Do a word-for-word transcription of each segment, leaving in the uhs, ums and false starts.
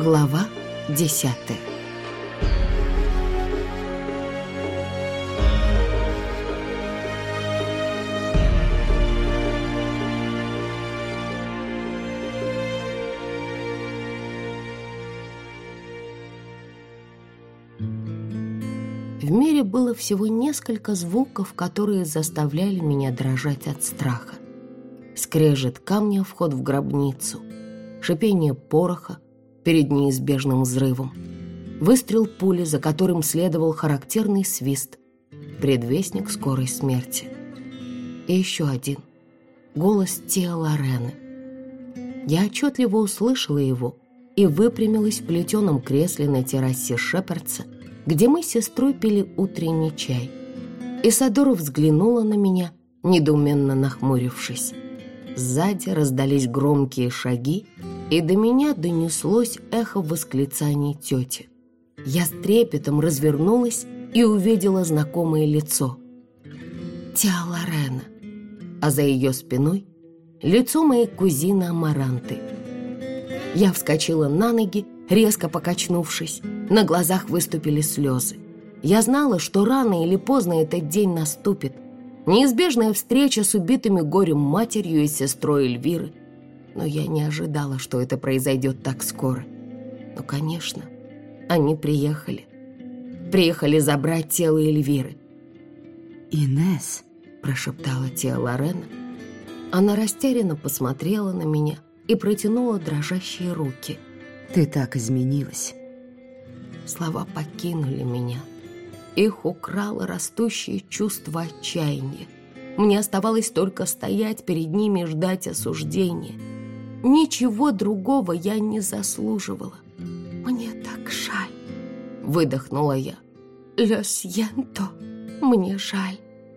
Глава десятая. В мире было всего несколько звуков, которые заставляли меня дрожать от страха. Скрежет камня о вход в гробницу, шипение пороха перед неизбежным взрывом, выстрел пули, за которым следовал характерный свист, предвестник скорой смерти. И еще один — голос Тео Лорены. Я отчетливо услышала его и выпрямилась в плетеном кресле на террасе Шепардса, где мы с сестрой пили утренний чай. Исадора взглянула на меня, недоуменно нахмурившись. Сзади раздались громкие шаги, и до меня донеслось эхо восклицаний тети. Я с трепетом развернулась и увидела знакомое лицо. Тео Лорена, а за ее спиной лицо моей кузины Амаранты. Я вскочила на ноги, резко покачнувшись. На глазах выступили слезы. Я знала, что рано или поздно этот день наступит. Неизбежная встреча с убитыми горем матерью и сестрой Эльвиры. Но я не ожидала, что это произойдет так скоро. Но, конечно, они приехали. Приехали забрать тело Эльвиры. «Инесс», — прошептала Тео Лорена. Она растерянно посмотрела на меня и протянула дрожащие руки. «Ты так изменилась». Слова покинули меня. Их украло растущее чувство отчаяния. Мне оставалось только стоять перед ними и ждать осуждения. Ничего другого я не заслуживала. «Мне так жаль», — выдохнула я. «Ло сьенто, мне жаль».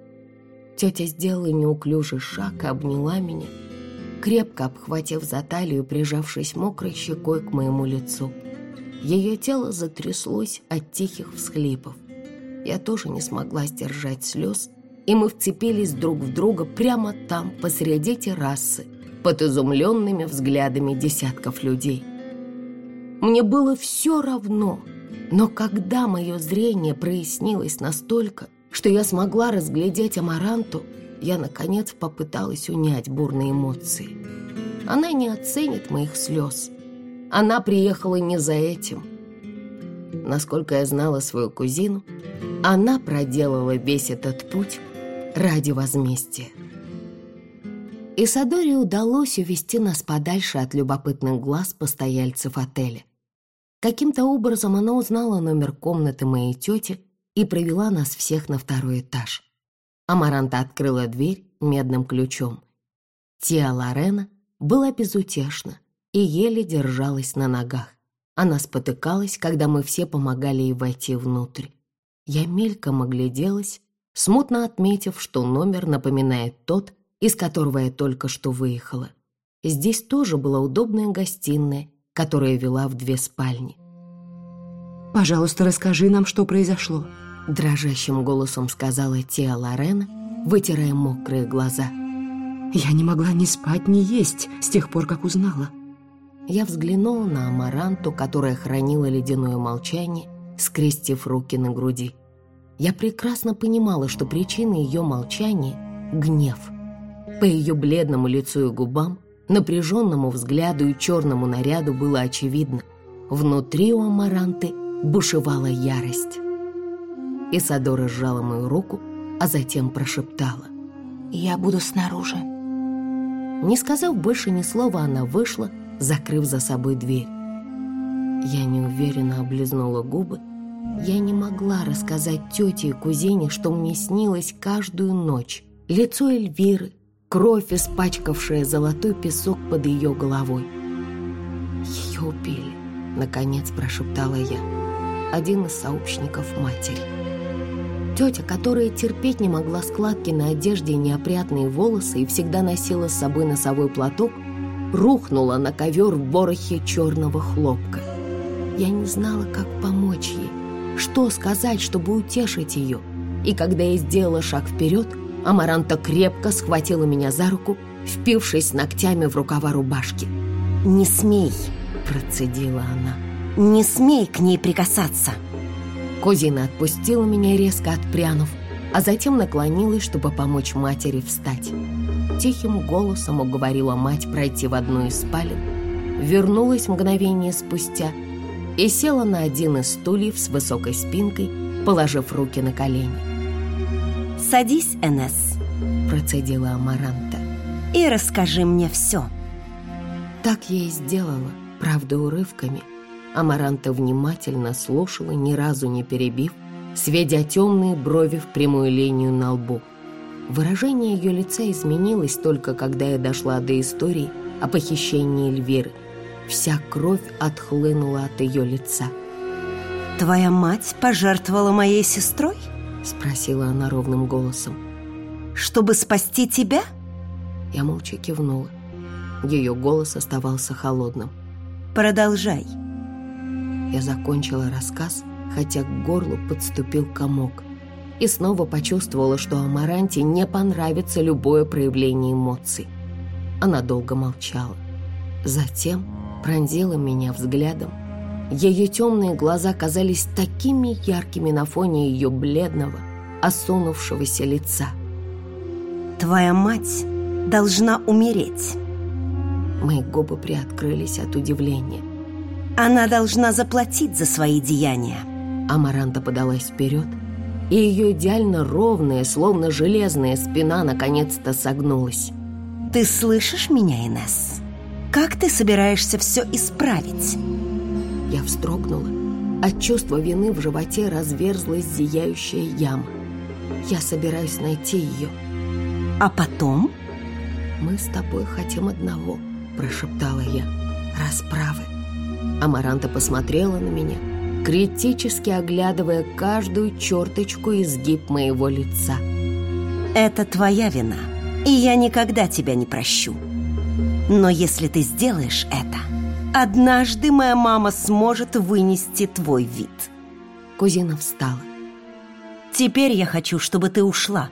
Тетя сделала неуклюжий шаг и обняла меня, крепко обхватив за талию, прижавшись мокрой щекой к моему лицу. Ее тело затряслось от тихих всхлипов. Я тоже не смогла сдержать слез, и мы вцепились друг в друга прямо там, посреди террасы, под изумленными взглядами десятков людей. Мне было все равно, но когда мое зрение прояснилось настолько, что я смогла разглядеть Амаранту, я, наконец, попыталась унять бурные эмоции. Она не оценит моих слез. Она приехала не за этим. Насколько я знала свою кузину, она проделала весь этот путь ради возмездия. Исадоре удалось увести нас подальше от любопытных глаз постояльцев отеля. Каким-то образом она узнала номер комнаты моей тети и провела нас всех на второй этаж. Амаранта открыла дверь медным ключом. Тео Лорена была безутешна и еле держалась на ногах. Она спотыкалась, когда мы все помогали ей войти внутрь. Я мельком огляделась, смутно отметив, что номер напоминает тот, из которого я только что выехала. Здесь тоже была удобная гостиная, которая вела в две спальни. «Пожалуйста, расскажи нам, что произошло», — дрожащим голосом сказала Тео Лорена, вытирая мокрые глаза. «Я не могла ни спать, ни есть с тех пор, как узнала». Я взглянула на Амаранту, которая хранила ледяное молчание, скрестив руки на груди. Я прекрасно понимала, что причина ее молчания — гнев. По ее бледному лицу и губам, напряженному взгляду и черному наряду было очевидно. Внутри у Амаранты бушевала ярость. Исадора сжала мою руку, а затем прошептала: «Я буду снаружи». Не сказав больше ни слова, она вышла, закрыв за собой дверь. Я неуверенно облизнула губы. Я не могла рассказать тете и кузине, что мне снилось каждую ночь. Лицо Эльвиры, кровь, испачкавшая золотой песок под ее головой. «Ее убили», — наконец прошептала я. Один из сообщников матери. Тетя, которая терпеть не могла складки на одежде и неопрятные волосы и всегда носила с собой носовой платок, рухнула на ковер в ворохе черного хлопка. Я не знала, как помочь ей, что сказать, чтобы утешить ее. И когда я сделала шаг вперед, Амаранта крепко схватила меня за руку, впившись ногтями в рукава рубашки. «Не смей!» – процедила она. Не смей к ней прикасаться. Кузина отпустила меня, резко отпрянув, а затем наклонилась, чтобы помочь матери встать. Тихим голосом уговорила мать пройти в одну из спален, вернулась мгновение спустя и села на один из стульев с высокой спинкой, положив руки на колени. «Садись, Энесс», — процедила Амаранта, — «и расскажи мне все». Так я и сделала, правда, урывками. Амаранта внимательно слушала, ни разу не перебив, сведя темные брови в прямую линию на лбу. Выражение ее лица изменилось только когда я дошла до истории о похищении Эльвиры. Вся кровь отхлынула от ее лица. «Твоя мать пожертвовала моей сестрой?» — спросила она ровным голосом. «Чтобы спасти тебя?» Я молча кивнула. Ее голос оставался холодным. «Продолжай». Я закончила рассказ, хотя к горлу подступил комок, и снова почувствовала, что Амаранте не понравится любое проявление эмоций. Она долго молчала. Затем пронзила меня взглядом. Ее темные глаза казались такими яркими на фоне ее бледного, осунувшегося лица. «Твоя мать должна умереть». Мои губы приоткрылись от удивления. «Она должна заплатить за свои деяния». Амаранта подалась вперед, и ее идеально ровная, словно железная спина наконец-то согнулась. «Ты слышишь меня, Энесс? Как ты собираешься все исправить?» Я вздрогнула. От чувства вины в животе разверзлась зияющая яма. Я собираюсь найти ее. «А потом?» «Мы с тобой хотим одного», — прошептала я. «Расправы». Амаранта посмотрела на меня, критически оглядывая каждую черточку и изгиб моего лица. «Это твоя вина, и я никогда тебя не прощу. Но если ты сделаешь это, однажды моя мама сможет вынести твой вид». Кузина встала. «Теперь я хочу, чтобы ты ушла».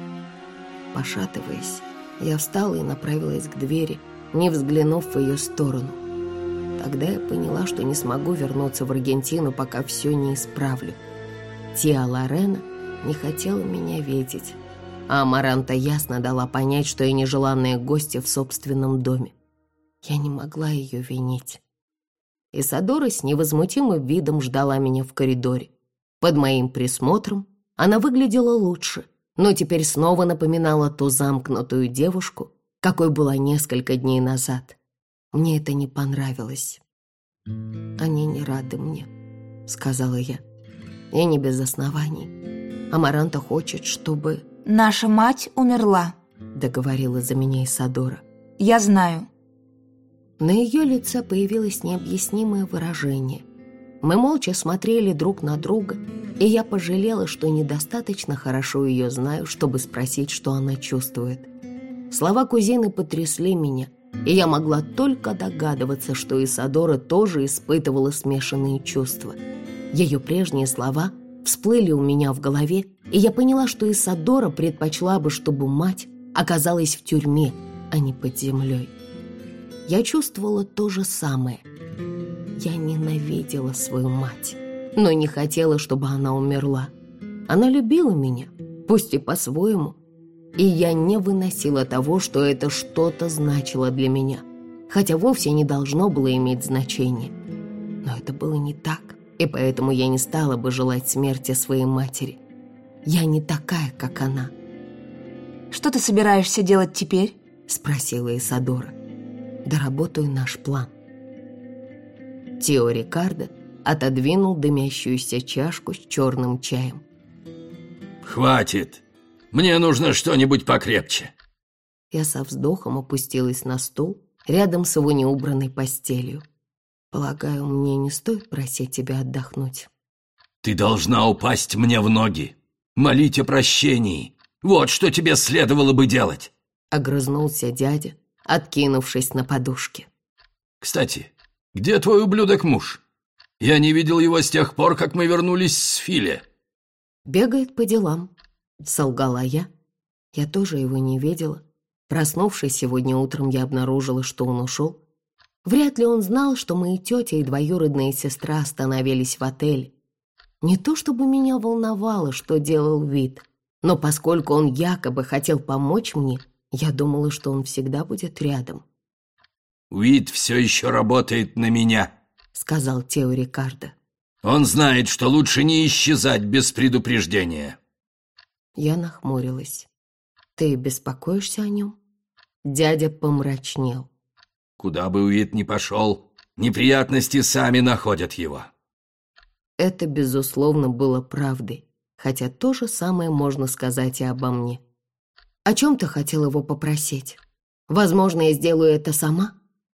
Пошатываясь, я встала и направилась к двери, не взглянув в ее сторону. Тогда я поняла, что не смогу вернуться в Аргентину, пока все не исправлю. Тиа Лорена не хотела меня видеть, а Амаранта ясно дала понять, что я нежеланная гостья в собственном доме. Я не могла ее винить. Исадора с невозмутимым видом ждала меня в коридоре. Под моим присмотром она выглядела лучше, но теперь снова напоминала ту замкнутую девушку, какой была несколько дней назад. Мне это не понравилось. «Они не рады мне», — сказала я. И не без оснований. Амаранта хочет, чтобы... «Наша мать умерла», — договорила за меня Исадора. «Я знаю». На ее лице появилось необъяснимое выражение. Мы молча смотрели друг на друга, и я пожалела, что недостаточно хорошо ее знаю, чтобы спросить, что она чувствует. Слова кузины потрясли меня, и я могла только догадываться, что Исадора тоже испытывала смешанные чувства. Ее прежние слова всплыли у меня в голове, и я поняла, что Исадора предпочла бы, чтобы мать оказалась в тюрьме, а не под землей. Я чувствовала то же самое. Я ненавидела свою мать, но не хотела, чтобы она умерла. Она любила меня, пусть и по-своему, и я не выносила того, что это что-то значило для меня, хотя вовсе не должно было иметь значения. Но это было не так, и поэтому я не стала бы желать смерти своей матери. Я не такая, как она. «Что ты собираешься делать теперь?» — спросила Исадора. «Доработаю наш план». Тио Рикардо отодвинул дымящуюся чашку с черным чаем. «Хватит! Мне нужно что-нибудь покрепче». Я со вздохом опустилась на стул рядом с его неубранной постелью. «Полагаю, мне не стоит просить тебя отдохнуть». «Ты должна упасть мне в ноги, молить о прощении. Вот что тебе следовало бы делать!» Огрызнулся дядя, откинувшись на подушке. «Кстати, где твой ублюдок-муж? Я не видел его с тех пор, как мы вернулись с Филе». «Бегает по делам», — солгала я. Я тоже его не видела. Проснувшись сегодня утром, я обнаружила, что он ушел. Вряд ли он знал, что мои тетя и двоюродная сестра остановились в отеле. Не то чтобы меня волновало, что делал Уит, но поскольку он якобы хотел помочь мне, я думала, что он всегда будет рядом. «Уит все еще работает на меня», — сказал Тео Рикардо. «Он знает, что лучше не исчезать без предупреждения». Я нахмурилась. «Ты беспокоишься о нем?» Дядя помрачнел. «Куда бы Уит ни пошел, неприятности сами находят его». Это, безусловно, было правдой, хотя то же самое можно сказать и обо мне. «О чем ты хотел его попросить? Возможно, я сделаю это сама?»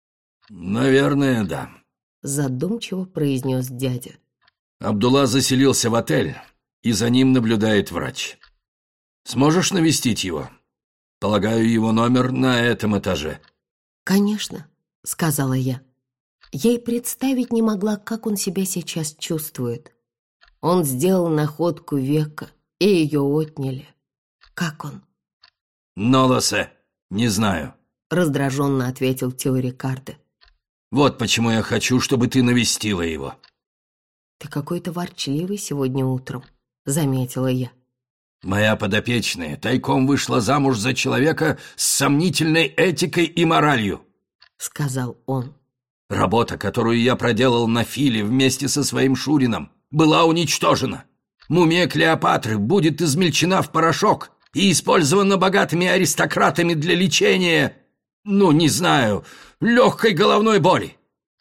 «Наверное, да», — задумчиво произнес дядя. «Абдулла заселился в отель, и за ним наблюдает врач. Сможешь навестить его? Полагаю, его номер на этом этаже». «Конечно», — сказала я. Я и представить не могла, как он себя сейчас чувствует. Он сделал находку века, и ее отняли. Как он? «Но, Лосе, не знаю», — раздраженно ответил Тео Рикардо. «Вот почему я хочу, чтобы ты навестила его». «Ты какой-то ворчливый сегодня утром», — заметила я. «Моя подопечная тайком вышла замуж за человека с сомнительной этикой и моралью», — сказал он. «Работа, которую я проделал на Филе вместе со своим Шурином, была уничтожена. Мумия Клеопатры будет измельчена в порошок и использована богатыми аристократами для лечения, ну, не знаю, легкой головной боли.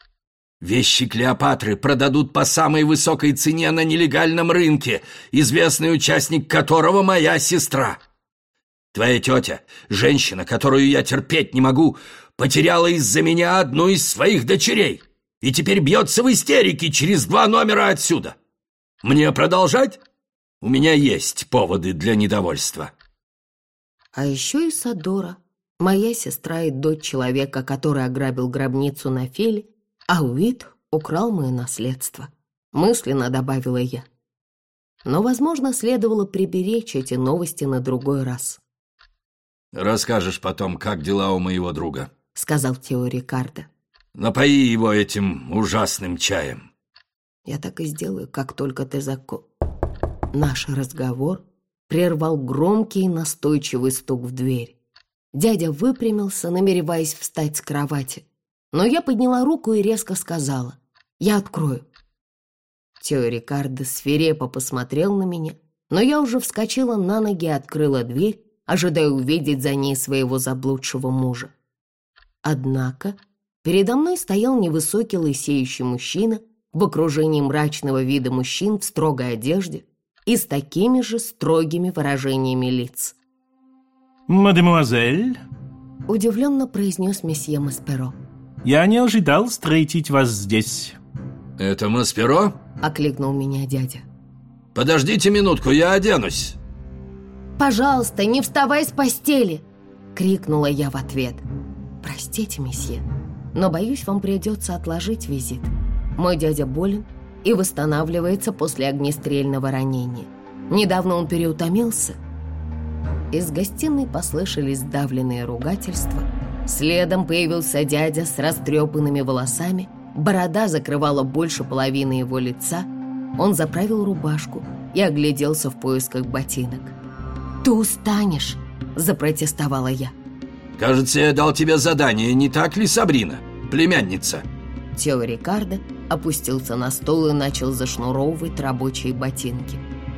Вещи Клеопатры продадут по самой высокой цене на нелегальном рынке, известный участник которого моя сестра. Твоя тетя, женщина, которую я терпеть не могу, потеряла из-за меня одну из своих дочерей и теперь бьется в истерике через два номера отсюда. Мне продолжать? У меня есть поводы для недовольства». А еще и Садора, моя сестра и дочь человека, который ограбил гробницу на Филе, а Уит украл мое наследство, мысленно добавила я. Но, возможно, следовало приберечь эти новости на другой раз. «Расскажешь потом, как дела у моего друга», — сказал Тео Рикардо. «Напои его этим ужасным чаем». «Я так и сделаю, как только ты закон...» Наш разговор прервал громкий и настойчивый стук в дверь. Дядя выпрямился, намереваясь встать с кровати, но я подняла руку и резко сказала: «Я открою». Тео Рикардо свирепо посмотрел на меня, но я уже вскочила на ноги и открыла дверь, ожидая увидеть за ней своего заблудшего мужа. Однако передо мной стоял невысокий лысеющий мужчина в окружении мрачного вида мужчин в строгой одежде и с такими же строгими выражениями лиц. «Мадемуазель», — удивленно произнес месье Масперо. «Я не ожидал встретить вас здесь». «Это Масперо?» — окликнул меня дядя. «Подождите минутку, я оденусь». «Пожалуйста, не вставай с постели!» — крикнула я в ответ. «Простите, месье, но, боюсь, вам придется отложить визит. Мой дядя болен и восстанавливается после огнестрельного ранения. Недавно он переутомился». Из гостиной послышались сдавленные ругательства. Следом появился дядя с растрепанными волосами. Борода закрывала больше половины его лица. Он заправил рубашку и огляделся в поисках ботинок. «Ты устанешь!» – запротестовала я. «Кажется, я дал тебе задание, не так ли, Сабрина, племянница?» Тео Рикардо опустился на стол и начал зашнуровывать рабочие ботинки.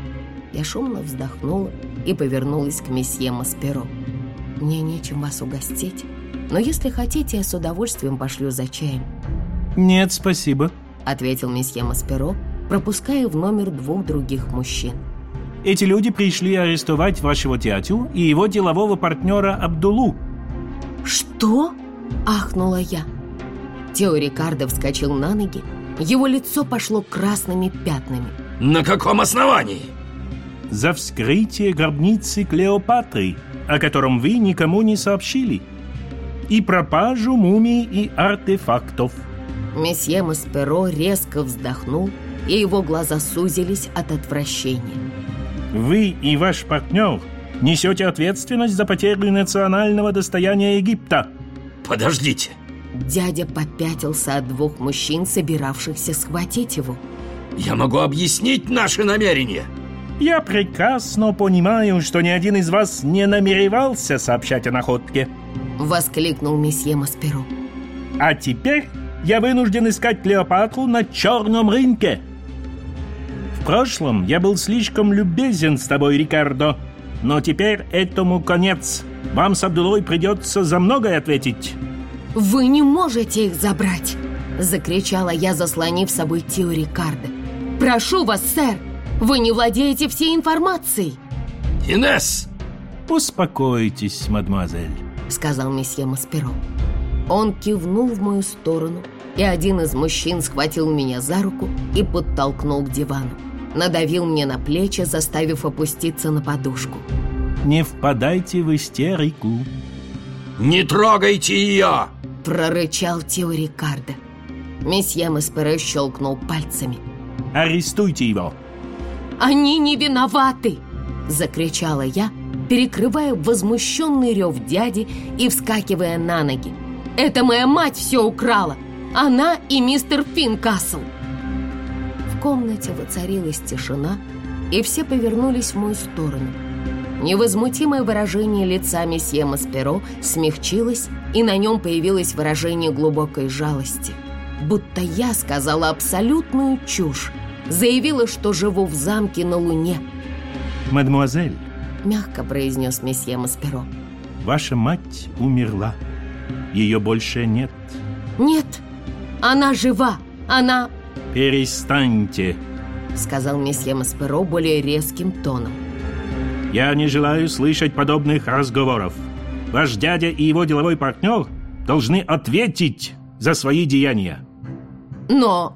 Я шумно вздохнула и повернулась к месье Масперо. «Мне нечем вас угостить, но если хотите, я с удовольствием пошлю за чаем». «Нет, спасибо», — ответил месье Масперо, пропуская в номер двух других мужчин. «Эти люди пришли арестовать вашего дядю и его делового партнера Абдуллу». «Что?» — ахнула я. Тео Рикардо вскочил на ноги, его лицо пошло красными пятнами. «На каком основании?» «За вскрытие гробницы Клеопатры, о котором вы никому не сообщили, и пропажу мумий и артефактов». Месье Масперо резко вздохнул, и его глаза сузились от отвращения. «Вы и ваш партнер несете ответственность за потерю национального достояния Египта». «Подождите, Дядя попятился от двух мужчин, собиравшихся схватить его. Я могу объяснить наши намерения. Я прекрасно понимаю, что ни один из вас не намеревался сообщать о находке. Воскликнул месье Масперо. А теперь я вынужден искать Клеопатру на черном рынке. В прошлом я был слишком любезен с тобой, Рикардо, но теперь этому конец. Вам с Абдулой придется за многое ответить. «Вы не можете их забрать!» — закричала я, заслонив собой Тио Рикардо. «Прошу вас, сэр! Вы не владеете всей информацией!» «Инесс!» «Успокойтесь, мадемуазель», — сказал месье Масперо. Он кивнул в мою сторону, и один из мужчин схватил меня за руку и подтолкнул к дивану. Надавил мне на плечи, заставив опуститься на подушку. «Не впадайте в истерику». «Не трогайте ее!» — прорычал Тио Рикардо. Месье Масперо щелкнул пальцами. «Арестуйте его!» «Они не виноваты!» — закричала я, перекрывая возмущенный рев дяди и вскакивая на ноги. «Это моя мать все украла! Она и мистер Финкасл!» В комнате воцарилась тишина, и все повернулись в мою сторону. Невозмутимое выражение лица месье Масперо смягчилось, и на нем появилось выражение глубокой жалости. Будто я сказала абсолютную чушь, заявила, что живу в замке на Луне. «Мадемуазель», — мягко произнес месье Масперо, — «ваша мать умерла. Ее больше нет». «Нет, она жива, она...» «Перестаньте», — сказал месье Масперо более резким тоном. «Я не желаю слышать подобных разговоров. Ваш дядя и его деловой партнер должны ответить за свои деяния». «Но...»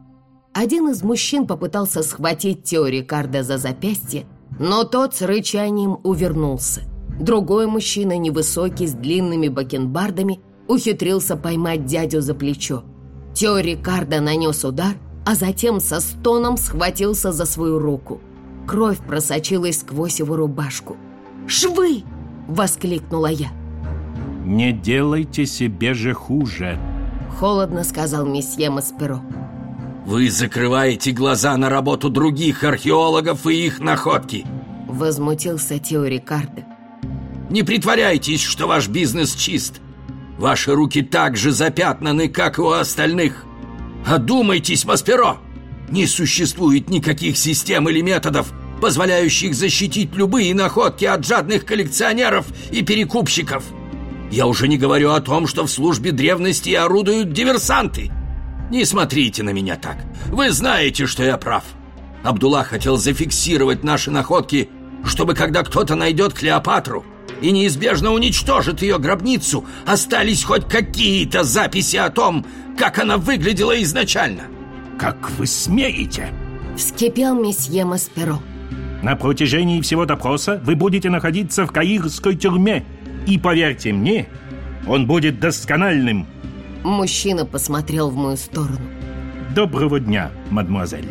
Один из мужчин попытался схватить Тио Рикардо за запястье, но тот с рычанием увернулся. Другой мужчина, невысокий, с длинными бакенбардами, ухитрился поймать дядю за плечо. Тио Рикардо нанес удар, а затем со стоном схватился за свою руку. Кровь просочилась сквозь его рубашку. «Швы!» — воскликнула я. «Не делайте себе же хуже», — холодно сказал месье Масперо. «Вы закрываете глаза на работу других археологов и их находки!» — возмутился Тио Рикардо. «Не притворяйтесь, что ваш бизнес чист. Ваши руки так же запятнаны, как и у остальных. Одумайтесь, Масперо! Не существует никаких систем или методов, позволяющих защитить любые находки от жадных коллекционеров и перекупщиков. Я уже не говорю о том, что в службе древности орудуют диверсанты. Не смотрите на меня так. Вы знаете, что я прав. Абдулла хотел зафиксировать наши находки, чтобы, когда кто-то найдет Клеопатру и неизбежно уничтожит ее гробницу, остались хоть какие-то записи о том, как она выглядела изначально». «Как вы смеете?» — вскипел месье Масперо. «На протяжении всего допроса вы будете находиться в каирской тюрьме. И поверьте мне, он будет доскональным». Мужчина посмотрел в мою сторону. «Доброго дня, мадемуазель».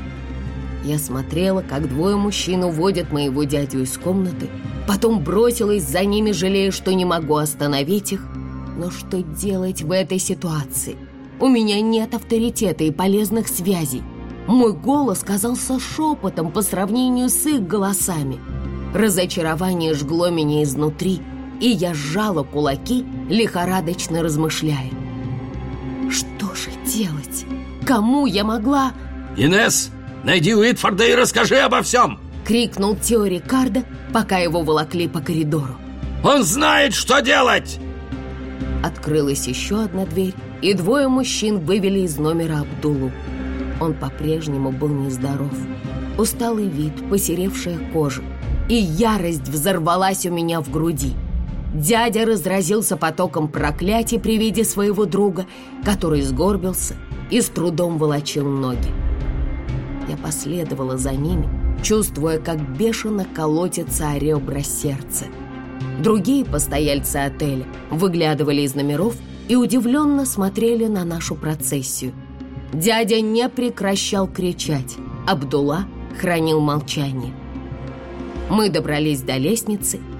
Я смотрела, как двое мужчин уводят моего дядю из комнаты, потом бросилась за ними, жалея, что не могу остановить их. Но что делать в этой ситуации? У меня нет авторитета и полезных связей. Мой голос казался шепотом по сравнению с их голосами. Разочарование жгло меня изнутри, и я сжала кулаки, лихорадочно размышляя. Что же делать? Кому я могла... «Инесс, найди Уитфорда и расскажи обо всем!» — крикнул Тио Рикардо, пока его волокли по коридору. «Он знает, что делать!» Открылась еще одна дверь, и двое мужчин вывели из номера Абдуллу. Он по-прежнему был нездоров. Усталый вид, посеревшая кожа, и ярость взорвалась у меня в груди. Дядя разразился потоком проклятий при виде своего друга, который сгорбился и с трудом волочил ноги. Я последовала за ними, чувствуя, как бешено колотится о ребра сердце. Другие постояльцы отеля выглядывали из номеров и удивленно смотрели на нашу процессию. Дядя не прекращал кричать. Абдулла хранил молчание. Мы добрались до лестницы,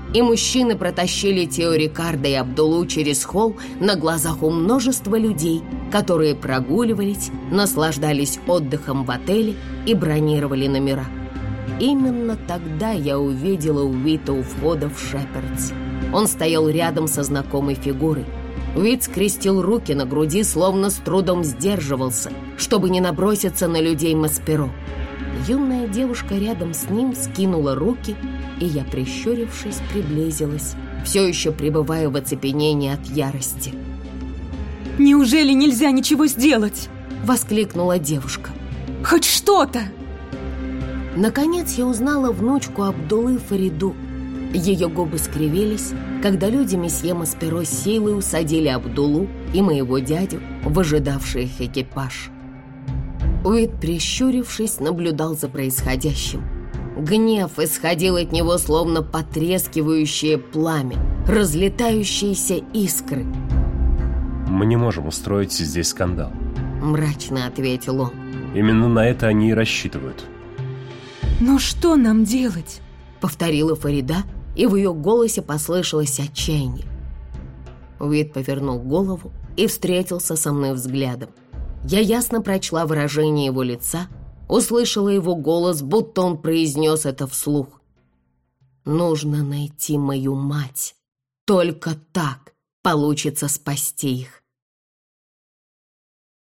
и мужчины протащили Тео Рикардо и Абдулу через холл на глазах у множества людей, которые прогуливались, наслаждались отдыхом в отеле и бронировали номера. Именно тогда я увидела Уита у входа в Шепердс. Он стоял рядом со знакомой фигурой. Уит скрестил руки на груди, словно с трудом сдерживался, чтобы не наброситься на людей Масперо. Юная девушка рядом с ним скинула руки, и я, прищурившись, приблизилась, все еще пребывая в оцепенении от ярости. «Неужели нельзя ничего сделать?» — воскликнула девушка. «Хоть что-то!» Наконец я узнала внучку Абдулы Фариду. Ее губы скривились, когда люди месье Масперо силой усадили Абдулу и моего дядю в ожидавший их экипаж. Уит, прищурившись, наблюдал за происходящим. Гнев исходил от него, словно потрескивающее пламя, разлетающиеся искры. «Мы не можем устроить здесь скандал», — мрачно ответил он. «Именно на это они и рассчитывают». «Но что нам делать?» — повторила Фарида, и в ее голосе послышалось отчаяние. Уит повернул голову и встретился со мной взглядом. Я ясно прочла выражение его лица, услышала его голос, будто он произнес это вслух. «Нужно найти мою мать. Только так получится спасти их».